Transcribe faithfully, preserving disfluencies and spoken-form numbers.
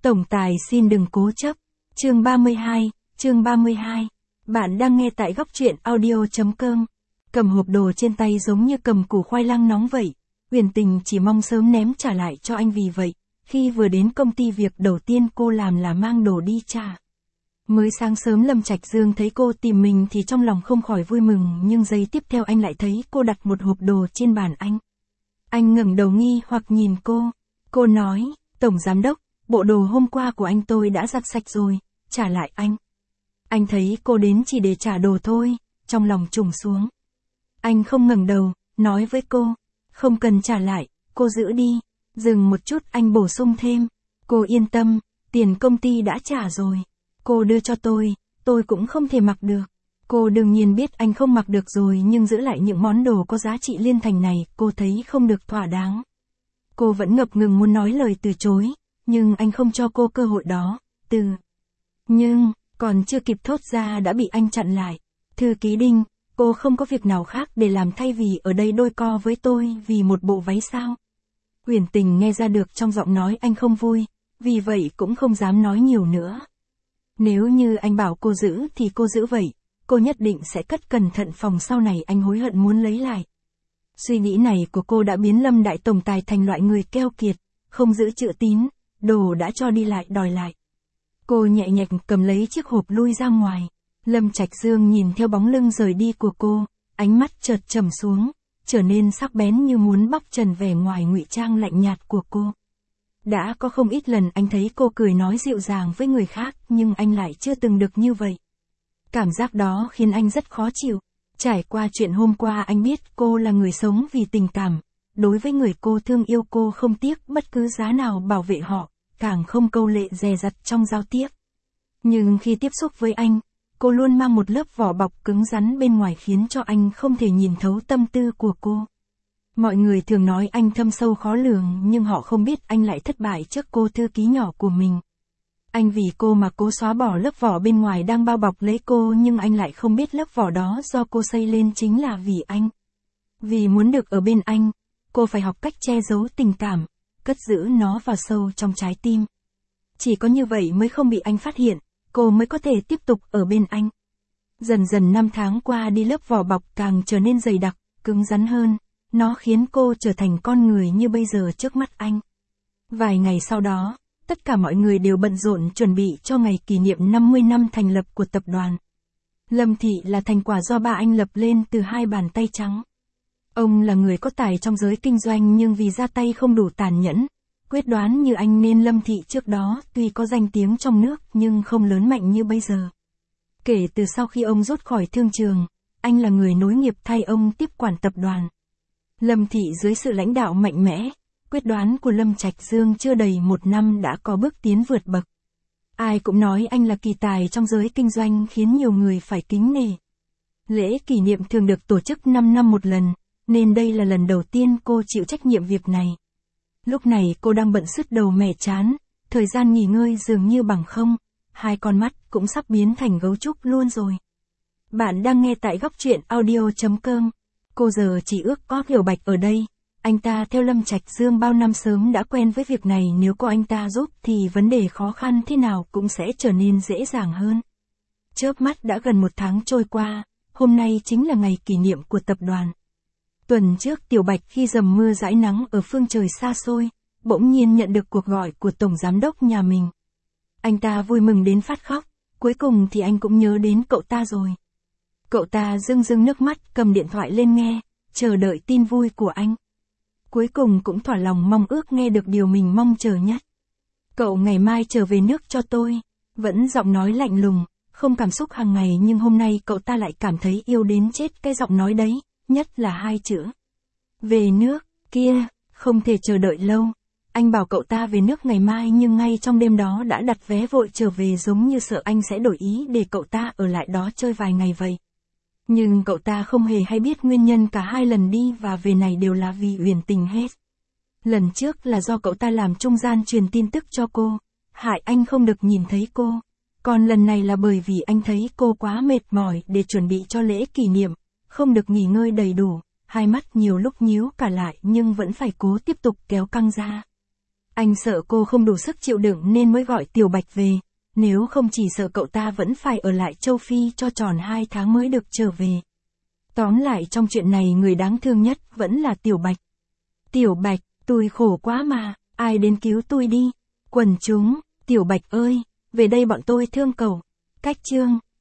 Tổng tài xin đừng cố chấp. Chương ba mươi hai, chương ba mươi hai. Bạn đang nghe tại góc truyện audio.com. Cầm hộp đồ trên tay giống như cầm củ khoai lang nóng vậy. Huyền Tình chỉ mong sớm ném trả lại cho anh, vì vậy, khi vừa đến công ty việc đầu tiên cô làm là mang đồ đi trả. Mới sáng sớm Lâm Trạch Dương thấy cô tìm mình thì trong lòng không khỏi vui mừng, nhưng giây tiếp theo anh lại thấy cô đặt một hộp đồ trên bàn anh. Anh ngẩng đầu nghi hoặc nhìn cô. Cô nói, Tổng Giám Đốc, bộ đồ hôm qua của anh tôi đã giặt sạch rồi, trả lại anh. Anh thấy cô đến chỉ để trả đồ thôi, trong lòng trùng xuống. Anh không ngẩng đầu, nói với cô, không cần trả lại, cô giữ đi. Dừng một chút anh bổ sung thêm, cô yên tâm, tiền công ty đã trả rồi. Cô đưa cho tôi, tôi cũng không thể mặc được. Cô đương nhiên biết anh không mặc được rồi, nhưng giữ lại những món đồ có giá trị liên thành này, cô thấy không được thỏa đáng. Cô vẫn ngập ngừng muốn nói lời từ chối, nhưng anh không cho cô cơ hội đó. Từ Nhưng, còn chưa kịp thốt ra đã bị anh chặn lại. Thư ký Đinh, cô không có việc nào khác để làm thay vì ở đây đôi co với tôi vì một bộ váy sao? Huyền Tình nghe ra được trong giọng nói anh không vui, vì vậy cũng không dám nói nhiều nữa. Nếu như anh bảo cô giữ thì cô giữ vậy, cô nhất định sẽ cất cẩn thận phòng sau này anh hối hận muốn lấy lại. Suy nghĩ này của cô đã biến Lâm Đại Tổng Tài thành loại người keo kiệt, không giữ chữ tín, đồ đã cho đi lại đòi lại. Cô nhẹ nhàng cầm lấy chiếc hộp lui ra ngoài. Lâm Trạch Dương nhìn theo bóng lưng rời đi của cô, ánh mắt chợt trầm xuống, trở nên sắc bén như muốn bóc trần vẻ ngoài ngụy trang lạnh nhạt của cô. Đã có không ít lần anh thấy cô cười nói dịu dàng với người khác, nhưng anh lại chưa từng được như vậy. Cảm giác đó khiến anh rất khó chịu. Trải qua chuyện hôm qua anh biết cô là người sống vì tình cảm. Đối với người cô thương yêu cô không tiếc bất cứ giá nào bảo vệ họ, càng không câu lệ dè dặt trong giao tiếp. Nhưng khi tiếp xúc với anh, cô luôn mang một lớp vỏ bọc cứng rắn bên ngoài khiến cho anh không thể nhìn thấu tâm tư của cô. Mọi người thường nói anh thâm sâu khó lường, nhưng họ không biết anh lại thất bại trước cô thư ký nhỏ của mình. Anh vì cô mà cố xóa bỏ lớp vỏ bên ngoài đang bao bọc lấy cô, nhưng anh lại không biết lớp vỏ đó do cô xây lên chính là vì anh. Vì muốn được ở bên anh, cô phải học cách che giấu tình cảm, cất giữ nó vào sâu trong trái tim. Chỉ có như vậy mới không bị anh phát hiện, cô mới có thể tiếp tục ở bên anh. Dần dần năm tháng qua đi, lớp vỏ bọc càng trở nên dày đặc, cứng rắn hơn. Nó khiến cô trở thành con người như bây giờ trước mắt anh. Vài ngày sau đó, tất cả mọi người đều bận rộn chuẩn bị cho ngày kỷ niệm năm mươi năm thành lập của tập đoàn. Lâm Thị là thành quả do ba anh lập lên từ hai bàn tay trắng. Ông là người có tài trong giới kinh doanh, nhưng vì ra tay không đủ tàn nhẫn, quyết đoán như anh nên Lâm Thị trước đó tuy có danh tiếng trong nước nhưng không lớn mạnh như bây giờ. Kể từ sau khi ông rút khỏi thương trường, anh là người nối nghiệp thay ông tiếp quản tập đoàn. Lâm Thị dưới sự lãnh đạo mạnh mẽ, quyết đoán của Lâm Trạch Dương chưa đầy một năm đã có bước tiến vượt bậc. Ai cũng nói anh là kỳ tài trong giới kinh doanh, khiến nhiều người phải kính nể. Lễ kỷ niệm thường được tổ chức năm năm một lần, nên đây là lần đầu tiên cô chịu trách nhiệm việc này. Lúc này cô đang bận sứt đầu mẻ trán, thời gian nghỉ ngơi dường như bằng không, hai con mắt cũng sắp biến thành gấu trúc luôn rồi. Bạn đang nghe tại góc truyện audio.com. Cô giờ chỉ ước có Hiểu Bạch ở đây. Anh ta theo Lâm Trạch Dương bao năm sớm đã quen với việc này, nếu có anh ta giúp thì vấn đề khó khăn thế nào cũng sẽ trở nên dễ dàng hơn. Chớp mắt đã gần một tháng trôi qua, hôm nay chính là ngày kỷ niệm của tập đoàn. Tuần trước Tiểu Bạch khi dầm mưa dãi nắng ở phương trời xa xôi, bỗng nhiên nhận được cuộc gọi của Tổng Giám Đốc nhà mình. Anh ta vui mừng đến phát khóc, cuối cùng thì anh cũng nhớ đến cậu ta rồi. Cậu ta rưng rưng nước mắt cầm điện thoại lên nghe, chờ đợi tin vui của anh. Cuối cùng cũng thỏa lòng mong ước nghe được điều mình mong chờ nhất. Cậu ngày mai trở về nước cho tôi. Vẫn giọng nói lạnh lùng, không cảm xúc hàng ngày, nhưng hôm nay cậu ta lại cảm thấy yêu đến chết cái giọng nói đấy, nhất là hai chữ. Về nước, kia, không thể chờ đợi lâu. Anh bảo cậu ta về nước ngày mai, nhưng ngay trong đêm đó đã đặt vé vội trở về, giống như sợ anh sẽ đổi ý để cậu ta ở lại đó chơi vài ngày vậy. Nhưng cậu ta không hề hay biết nguyên nhân cả hai lần đi và về này đều là vì Huyền Tình hết. Lần trước là do cậu ta làm trung gian truyền tin tức cho cô, hại anh không được nhìn thấy cô. Còn lần này là bởi vì anh thấy cô quá mệt mỏi để chuẩn bị cho lễ kỷ niệm, không được nghỉ ngơi đầy đủ, hai mắt nhiều lúc nhíu cả lại nhưng vẫn phải cố tiếp tục kéo căng ra. Anh sợ cô không đủ sức chịu đựng nên mới gọi Tiểu Bạch về. Nếu không chỉ sợ cậu ta vẫn phải ở lại châu Phi cho tròn hai tháng mới được trở về. Tóm lại trong chuyện này người đáng thương nhất vẫn là Tiểu Bạch. Tiểu Bạch, tôi khổ quá mà, ai đến cứu tôi đi. Quần chúng, Tiểu Bạch ơi, về đây bọn tôi thương cậu. Cách chương